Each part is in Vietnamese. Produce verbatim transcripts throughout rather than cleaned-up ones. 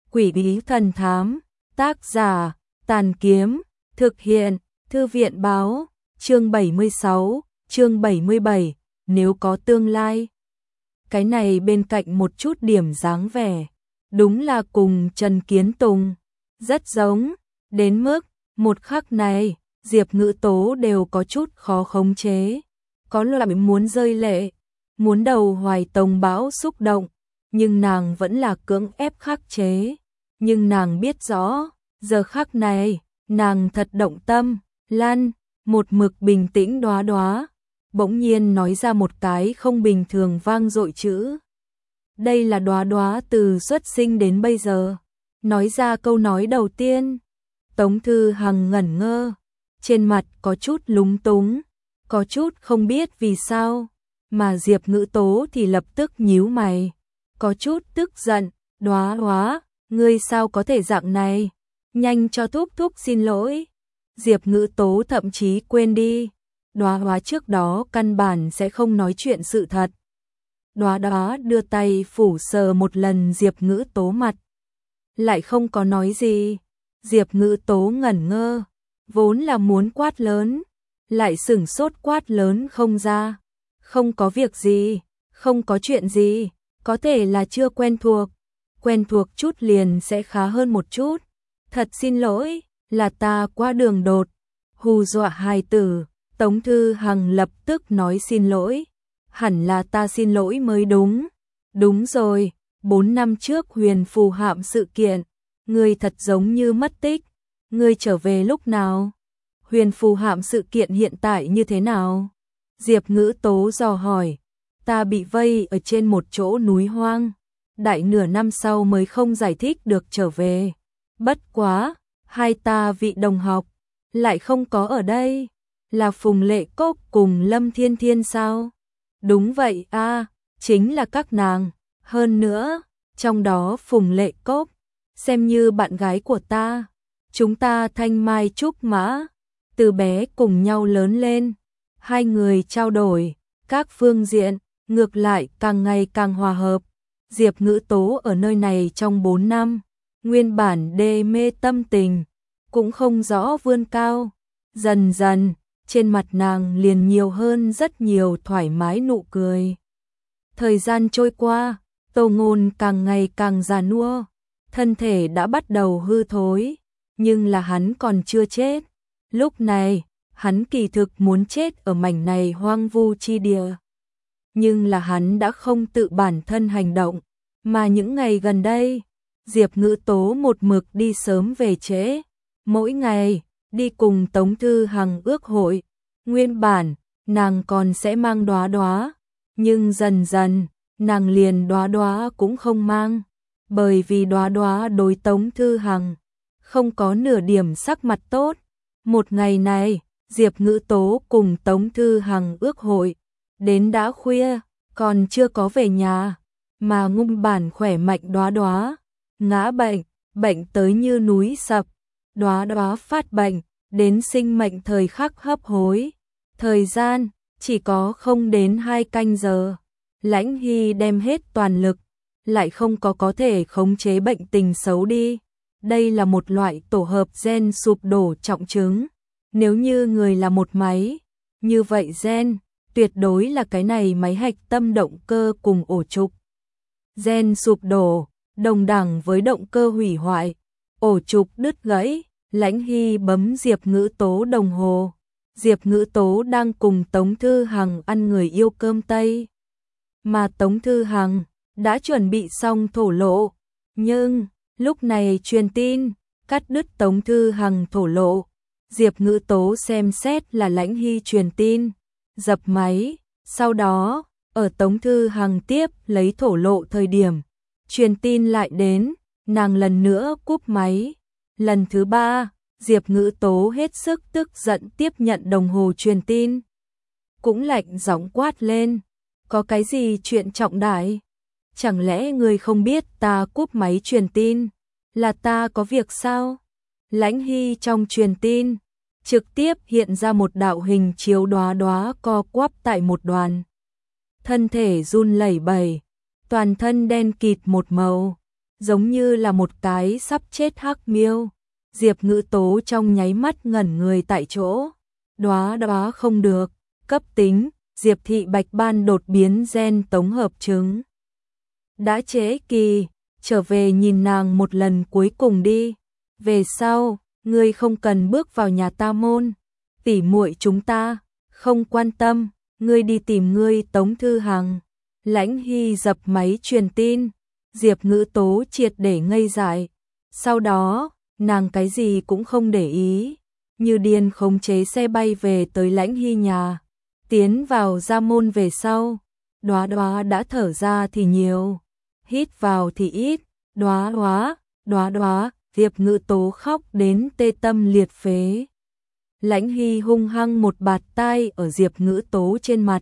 Quỷ bí thần thám, tác giả, Tàn Kiếm, thực hiện, Thư viện báo, chương bảy mươi sáu, chương bảy mươi bảy, nếu có tương lai. Cái này bên cạnh một chút điểm dáng vẻ, đúng là cùng Trần Kiến Tùng, rất giống, đến mức, một khắc này, Diệp Ngữ Tố đều có chút khó khống chế, có loại muốn rơi lệ, muốn đầu hoài tông bão xúc động, nhưng nàng vẫn là cưỡng ép khắc chế, nhưng nàng biết rõ, giờ khắc này, nàng thật động tâm, Lan, một mực bình tĩnh Đóa Đóa, bỗng nhiên nói ra một cái không bình thường vang dội chữ. Đây là Đóa Đóa từ xuất sinh đến bây giờ, nói ra câu nói đầu tiên. Tống Thư Hằng ngẩn ngơ, trên mặt có chút lúng túng, có chút không biết vì sao, mà Diệp Ngữ Tố thì lập tức nhíu mày, có chút tức giận, Đóa Đóa, ngươi sao có thể dạng này, nhanh cho thúc thúc xin lỗi. Diệp Ngữ Tố thậm chí quên đi, Đóa Đóa trước đó căn bản sẽ không nói chuyện sự thật. Đóa Đóa đưa tay phủ sờ một lần Diệp Ngữ Tố mặt, lại không có nói gì. Diệp Ngữ Tố ngẩn ngơ, vốn là muốn quát lớn, lại sửng sốt quát lớn không ra. Không có việc gì, không có chuyện gì, có thể là chưa quen thuộc, quen thuộc chút liền sẽ khá hơn một chút. Thật xin lỗi, là ta quá đường đột, hù dọa hài tử. Tống Thư Hằng lập tức nói xin lỗi, hẳn là ta xin lỗi mới đúng. Đúng rồi, bốn năm trước Huyền Phù Hạm sự kiện, ngươi thật giống như mất tích, ngươi trở về lúc nào? Huyền Phù Hạm sự kiện hiện tại như thế nào? Diệp Ngữ Tố dò hỏi, ta bị vây ở trên một chỗ núi hoang, đại nửa năm sau mới không giải thích được trở về. Bất quá, hai ta vị đồng học, lại không có ở đây, là Phùng Lệ Cốc cùng Lâm Thiên Thiên sao? Đúng vậy a, chính là các nàng, hơn nữa, trong đó Phùng Lệ Cốc, xem như bạn gái của ta, chúng ta thanh mai trúc mã, từ bé cùng nhau lớn lên, hai người trao đổi, các phương diện, ngược lại càng ngày càng hòa hợp. Diệp Ngữ Tố ở nơi này trong bốn năm, nguyên bản đê mê tâm tình, cũng không rõ vươn cao, dần dần, trên mặt nàng liền nhiều hơn rất nhiều thoải mái nụ cười. Thời gian trôi qua, Tô Ngôn càng ngày càng già nua, thân thể đã bắt đầu hư thối, nhưng là hắn còn chưa chết. Lúc này, hắn kỳ thực muốn chết ở mảnh này hoang vu chi địa. Nhưng là hắn đã không tự bản thân hành động, mà những ngày gần đây, Diệp Ngữ Tố một mực đi sớm về trễ, mỗi ngày đi cùng Tống Thư Hằng ước hội. Nguyên bản, nàng còn sẽ mang Đóa Đóa, nhưng dần dần, nàng liền Đóa Đóa cũng không mang, bởi vì Đóa Đóa đối Tống Thư Hằng không có nửa điểm sắc mặt tốt. Một ngày này, Diệp Ngữ Tố cùng Tống Thư Hằng ước hội, đến đã khuya, còn chưa có về nhà, mà nguyên bản khỏe mạnh Đóa Đóa ngã bệnh, bệnh tới như núi sập, Đóa Đóa phát bệnh, đến sinh mệnh thời khắc hấp hối. Thời gian chỉ có không đến hai canh giờ, Lãnh Hy đem hết toàn lực, lại không có có thể khống chế bệnh tình xấu đi. Đây là một loại tổ hợp gen sụp đổ trọng chứng. Nếu như người là một máy, như vậy gen tuyệt đối là cái này máy hạch tâm động cơ cùng ổ trục. Gen sụp đổ, đồng đẳng với động cơ hủy hoại, ổ trục đứt gãy. Lãnh Hy bấm Diệp Ngữ Tố đồng hồ. Diệp Ngữ Tố đang cùng Tống Thư Hằng ăn người yêu cơm Tây. Mà Tống Thư Hằng đã chuẩn bị xong thổ lộ. Nhưng, lúc này truyền tin, cắt đứt Tống Thư Hằng thổ lộ. Diệp Ngữ Tố xem xét là Lãnh Hy truyền tin, dập máy. Sau đó, ở Tống Thư Hằng tiếp lấy thổ lộ thời điểm, truyền tin lại đến, nàng lần nữa cúp máy. Lần thứ ba, Diệp Ngữ Tố hết sức tức giận tiếp nhận đồng hồ truyền tin. Cũng lạnh giọng quát lên, có cái gì chuyện trọng đại? Chẳng lẽ người không biết ta cúp máy truyền tin, là ta có việc sao? Lãnh Hy trong truyền tin, trực tiếp hiện ra một đạo hình chiếu Đóa Đóa co quắp tại một đoàn. Thân thể run lẩy bẩy, toàn thân đen kịt một màu. giống như là một cái sắp chết hắc miêu. Diệp Ngữ Tố trong nháy mắt ngẩn người tại chỗ. Đóa đóa không được, cấp tính, Diệp thị bạch ban đột biến gen tổng hợp chứng. Đã trễ kỳ, trở về nhìn nàng một lần cuối cùng đi. Về sau, ngươi không cần bước vào nhà ta môn. Tỉ muội chúng ta, không quan tâm, ngươi đi tìm ngươi Tống Thư Hằng. Lãnh Hy dập máy truyền tin, Diệp Ngữ Tố triệt để ngây dại. Sau đó, nàng cái gì cũng không để ý, như điên khống chế xe bay về tới Lãnh Hy nhà. Tiến vào ra môn về sau, Đóa Đóa đã thở ra thì nhiều, hít vào thì ít. Đóa Đóa, Đóa Đóa, Diệp Ngữ Tố khóc đến tê tâm liệt phế. Lãnh Hy hung hăng một bạt tai ở Diệp Ngữ Tố trên mặt.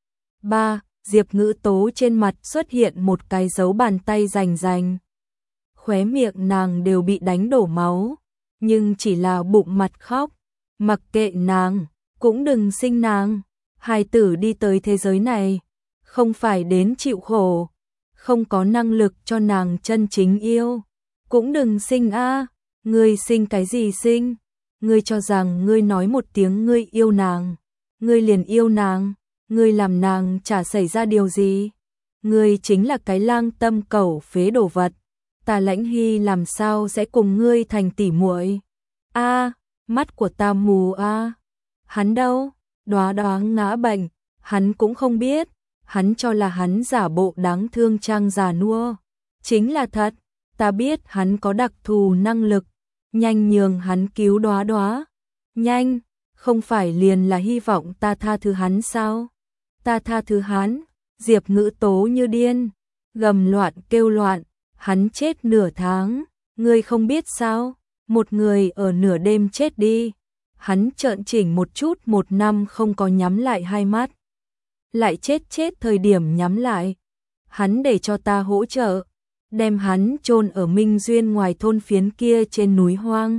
Ba, Diệp Ngữ Tố trên mặt xuất hiện một cái dấu bàn tay rành rành. Khóe miệng nàng đều bị đánh đổ máu, nhưng chỉ là bụng mặt khóc. Mặc kệ nàng, cũng đừng sinh nàng. Hài tử đi tới thế giới này, không phải đến chịu khổ, không có năng lực cho nàng chân chính yêu. Cũng đừng sinh a, ngươi sinh cái gì sinh? Ngươi cho rằng ngươi nói một tiếng ngươi yêu nàng, ngươi liền yêu nàng, ngươi làm nàng chả xảy ra điều gì. Ngươi chính là cái lang tâm cẩu phế đồ vật. Ta Lãnh Hy làm sao sẽ cùng ngươi thành tỉ muội? A, mắt của ta mù a. Hắn đâu? Đóa Đóa ngã bệnh, hắn cũng không biết, hắn cho là hắn giả bộ đáng thương trang già nua. Chính là thật, ta biết hắn có đặc thù năng lực, nhanh nhường hắn cứu Đóa Đóa. Nhanh, không phải liền là hy vọng ta tha thứ hắn sao? Ta tha thứ hắn. Diệp Ngữ Tố như điên, gầm loạn kêu loạn, hắn chết nửa tháng, ngươi không biết sao? Một người ở nửa đêm chết đi. Hắn trợn chỉnh một chút một năm không có nhắm lại hai mắt. Lại chết chết thời điểm nhắm lại. Hắn để cho ta hỗ trợ, đem hắn chôn ở Minh Duyên ngoài thôn phiến kia trên núi hoang.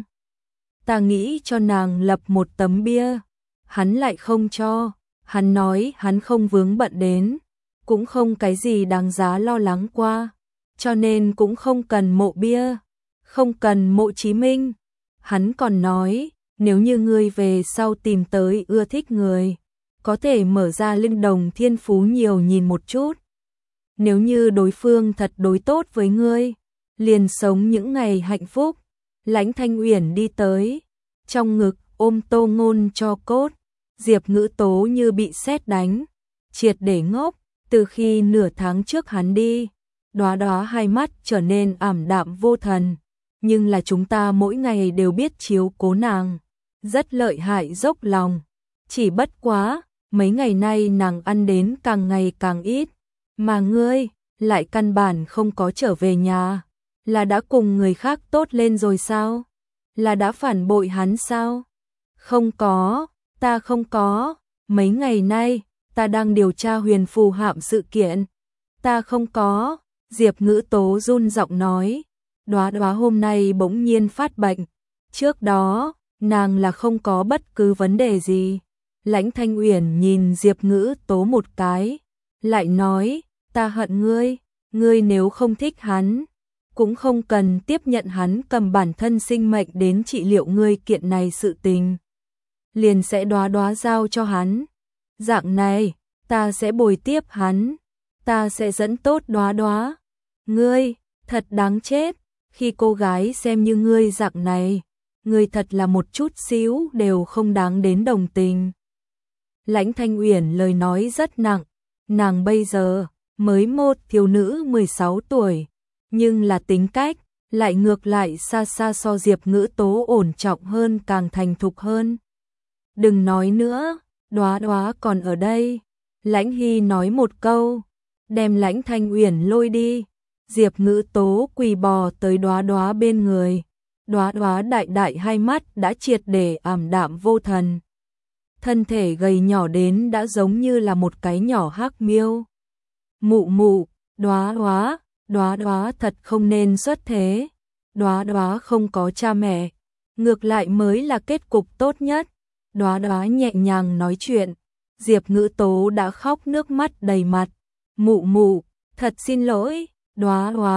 Ta nghĩ cho nàng lập một tấm bia, hắn lại không cho. Hắn nói hắn không vướng bận đến, cũng không cái gì đáng giá lo lắng qua, cho nên cũng không cần mộ bia, không cần mộ Chí Minh. Hắn còn nói, nếu như ngươi về sau tìm tới ưa thích người, có thể mở ra linh đồng thiên phú nhiều nhìn một chút. Nếu như đối phương thật đối tốt với ngươi, liền sống những ngày hạnh phúc. Lãnh Thanh Uyển đi tới, trong ngực ôm Tô Ngôn cho cốt. Diệp Ngữ Tố như bị sét đánh, triệt để ngốc. Từ khi nửa tháng trước hắn đi, Đóa Đóa hai mắt trở nên ảm đạm vô thần, nhưng là chúng ta mỗi ngày đều biết chiếu cố nàng, rất lợi hại dốc lòng. Chỉ bất quá, mấy ngày nay nàng ăn đến càng ngày càng ít, mà ngươi lại căn bản không có trở về nhà, là đã cùng người khác tốt lên rồi sao? Là đã phản bội hắn sao? Không có, ta không có, mấy ngày nay ta đang điều tra Huyền Phù Hạm sự kiện. Ta không có. Diệp Ngữ Tố run giọng nói. Đóa Đóa hôm nay bỗng nhiên phát bệnh, trước đó nàng là không có bất cứ vấn đề gì. Lãnh Thanh Uyển nhìn Diệp Ngữ Tố một cái, lại nói, ta hận ngươi, ngươi nếu không thích hắn, cũng không cần tiếp nhận hắn cầm bản thân sinh mệnh đến trị liệu ngươi kiện này sự tình, liền sẽ Đóa Đóa giao cho hắn. Dạng này, ta sẽ bồi tiếp hắn, ta sẽ dẫn tốt Đóa Đóa. Ngươi, thật đáng chết, khi cô gái xem như ngươi dạng này, ngươi thật là một chút xíu đều không đáng đến đồng tình. Lãnh Thanh Uyển lời nói rất nặng, nàng bây giờ mới một thiếu nữ mười sáu tuổi, nhưng là tính cách lại ngược lại xa xa so Diệp Ngữ Tố ổn trọng hơn, càng thành thục hơn. Đừng nói nữa, Đóa Đóa còn ở đây. Lãnh Hy nói một câu, đem Lãnh Thanh Uyển lôi đi. Diệp Ngữ Tố quỳ bò tới Đóa Đóa bên người. Đóa Đóa đại đại hai mắt đã triệt để ảm đạm vô thần. Thân thể gầy nhỏ đến đã giống như là một cái nhỏ hắc miêu. Mụ mụ, Đóa Đóa, Đóa Đóa thật không nên xuất thế. Đóa Đóa không có cha mẹ, ngược lại mới là kết cục tốt nhất. Đóa Đóa nhẹ nhàng nói chuyện, Diệp Ngữ Tố đã khóc nước mắt đầy mặt. Mụ mụ, thật xin lỗi. Đóa Đóa,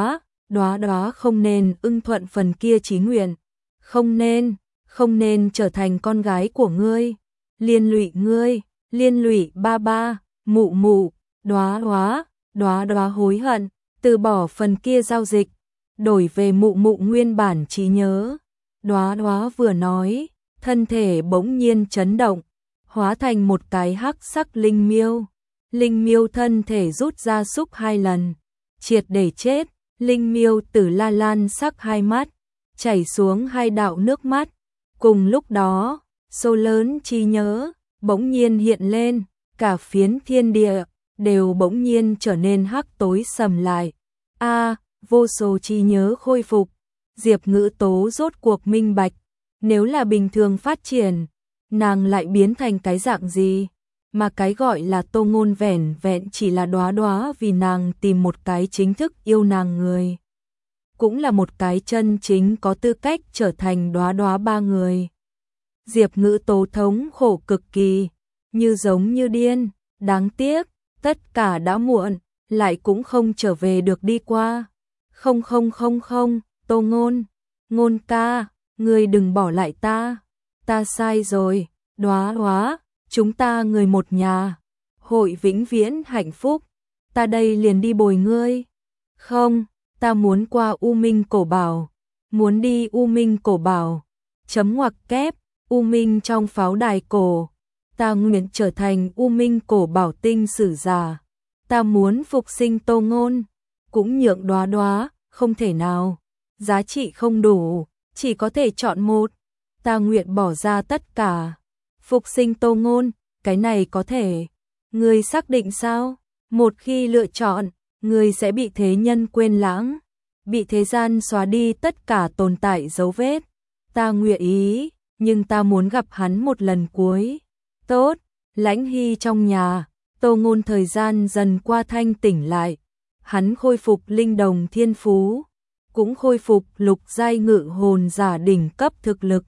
Đóa Đóa không nên ưng thuận phần kia chí nguyện, không nên, không nên trở thành con gái của ngươi, liên lụy ngươi, liên lụy ba ba, mụ mụ. Đóa Đóa, Đóa Đóa hối hận, từ bỏ phần kia giao dịch, đổi về mụ mụ nguyên bản trí nhớ. Đóa Đóa vừa nói, thân thể bỗng nhiên chấn động, hóa thành một cái hắc sắc linh miêu. Linh miêu thân thể rút ra xúc hai lần, triệt để chết. Linh miêu Tử La Lan sắc hai mắt, chảy xuống hai đạo nước mắt. Cùng lúc đó, số lớn trí nhớ bỗng nhiên hiện lên, cả phiến thiên địa đều bỗng nhiên trở nên hắc tối sầm lại. A, vô số trí nhớ khôi phục. Diệp Ngữ Tố rốt cuộc minh bạch, nếu là bình thường phát triển, nàng lại biến thành cái dạng gì? Mà cái gọi là Tô Ngôn vẻn vẹn chỉ là Đóa Đóa vì nàng tìm một cái chính thức yêu nàng người, cũng là một cái chân chính có tư cách trở thành Đóa Đóa ba người. Diệp Ngữ Tố thống khổ cực kỳ, như giống như điên, đáng tiếc, tất cả đã muộn, lại cũng không trở về được đi qua. Không không không không, Tô Ngôn, Ngôn ca, ngươi đừng bỏ lại ta, ta sai rồi, Đóa Đóa, chúng ta người một nhà, hội vĩnh viễn hạnh phúc, ta đây liền đi bồi ngươi. Không, ta muốn qua U Minh Cổ Bảo, muốn đi U Minh Cổ Bảo, chấm ngoặc kép, U Minh trong pháo đài cổ, ta nguyện trở thành U Minh Cổ Bảo tinh sử giả, ta muốn phục sinh Tô Ngôn, cũng nhượng Đóa Đóa, không thể nào, giá trị không đủ, chỉ có thể chọn một, ta nguyện bỏ ra tất cả. Phục sinh Tô Ngôn, cái này có thể. Ngươi xác định sao? Một khi lựa chọn, ngươi sẽ bị thế nhân quên lãng, bị thế gian xóa đi tất cả tồn tại dấu vết. Ta nguyện ý, nhưng ta muốn gặp hắn một lần cuối. Tốt, Lãnh Hy trong nhà, Tô Ngôn thời gian dần qua thanh tỉnh lại. Hắn khôi phục linh đồng thiên phú, cũng khôi phục lục giai ngự hồn giả đỉnh cấp thực lực.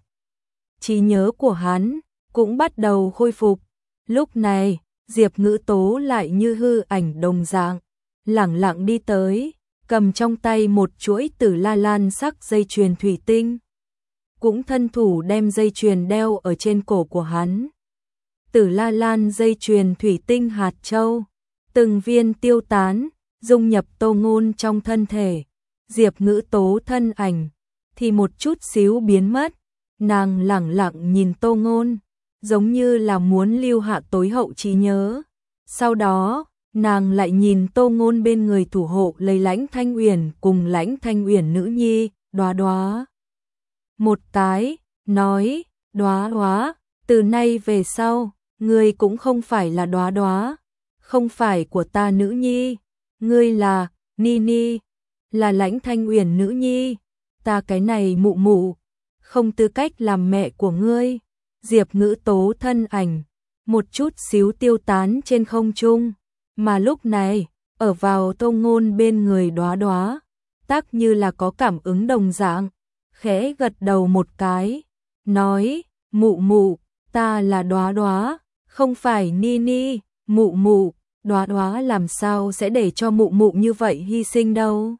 Trí nhớ của hắn cũng bắt đầu khôi phục. Lúc này, Diệp Ngữ Tố lại như hư ảnh đồng dạng, lẳng lặng đi tới, cầm trong tay một chuỗi Tử La Lan sắc dây chuyền thủy tinh, cũng thân thủ đem dây chuyền đeo ở trên cổ của hắn. Tử La Lan dây chuyền thủy tinh hạt châu, từng viên tiêu tán, dung nhập Tô Ngôn trong thân thể. Diệp Ngữ Tố thân ảnh thì một chút xíu biến mất, nàng lẳng lặng nhìn Tô Ngôn, giống như là muốn lưu hạ tối hậu trí nhớ. Sau đó, nàng lại nhìn Tô Ngôn bên người thủ hộ lấy Lãnh Thanh Uyển cùng Lãnh Thanh Uyển nữ nhi, Đóa Đóa. Một cái, nói, Đóa Đóa, từ nay về sau, ngươi cũng không phải là Đóa Đóa, không phải của ta nữ nhi, ngươi là Nini, là Lãnh Thanh Uyển nữ nhi, ta cái này mụ mụ, không tư cách làm mẹ của ngươi. Diệp Ngữ Tố thân ảnh một chút xíu tiêu tán trên không trung, mà lúc này, ở vào Tô Ngôn bên người Đóa Đóa, tác như là có cảm ứng đồng dạng, khẽ gật đầu một cái, nói, mụ mụ, ta là Đóa Đóa, không phải Nini, mụ mụ, Đóa Đóa làm sao sẽ để cho mụ mụ như vậy hy sinh đâu.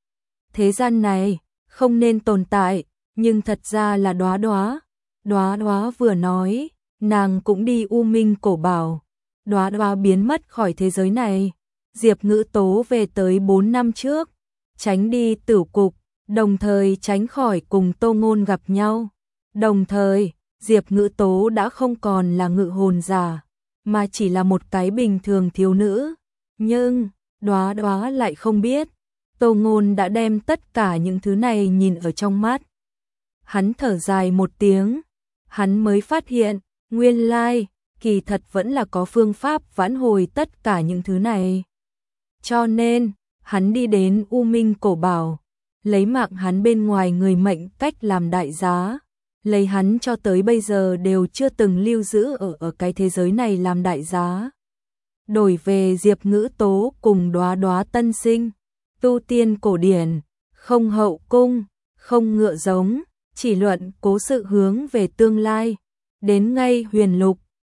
Thế gian này, không nên tồn tại, nhưng thật ra là Đóa Đóa. Đóa Đóa vừa nói, nàng cũng đi U Minh Cổ Bảo. Đóa Đóa biến mất khỏi thế giới này. Diệp Ngữ Tố về tới bốn năm trước, tránh đi Tửu Cục, đồng thời tránh khỏi cùng Tô Ngôn gặp nhau. Đồng thời, Diệp Ngữ Tố đã không còn là ngự hồn giả, mà chỉ là một cái bình thường thiếu nữ. Nhưng, Đóa Đóa lại không biết, Tô Ngôn đã đem tất cả những thứ này nhìn ở trong mắt. Hắn thở dài một tiếng, hắn mới phát hiện, nguyên lai, kỳ thật vẫn là có phương pháp vãn hồi tất cả những thứ này. Cho nên, hắn đi đến U Minh Cổ Bảo, lấy mạng hắn bên ngoài người mệnh cách làm đại giá, lấy hắn cho tới bây giờ đều chưa từng lưu giữ ở ở cái thế giới này làm đại giá. Đổi về Diệp Ngữ Tố cùng Đóa Đóa tân sinh, tu tiên cổ điển, không hậu cung, không ngựa giống, chỉ luận cố sự hướng về tương lai, đến ngay huyền lục,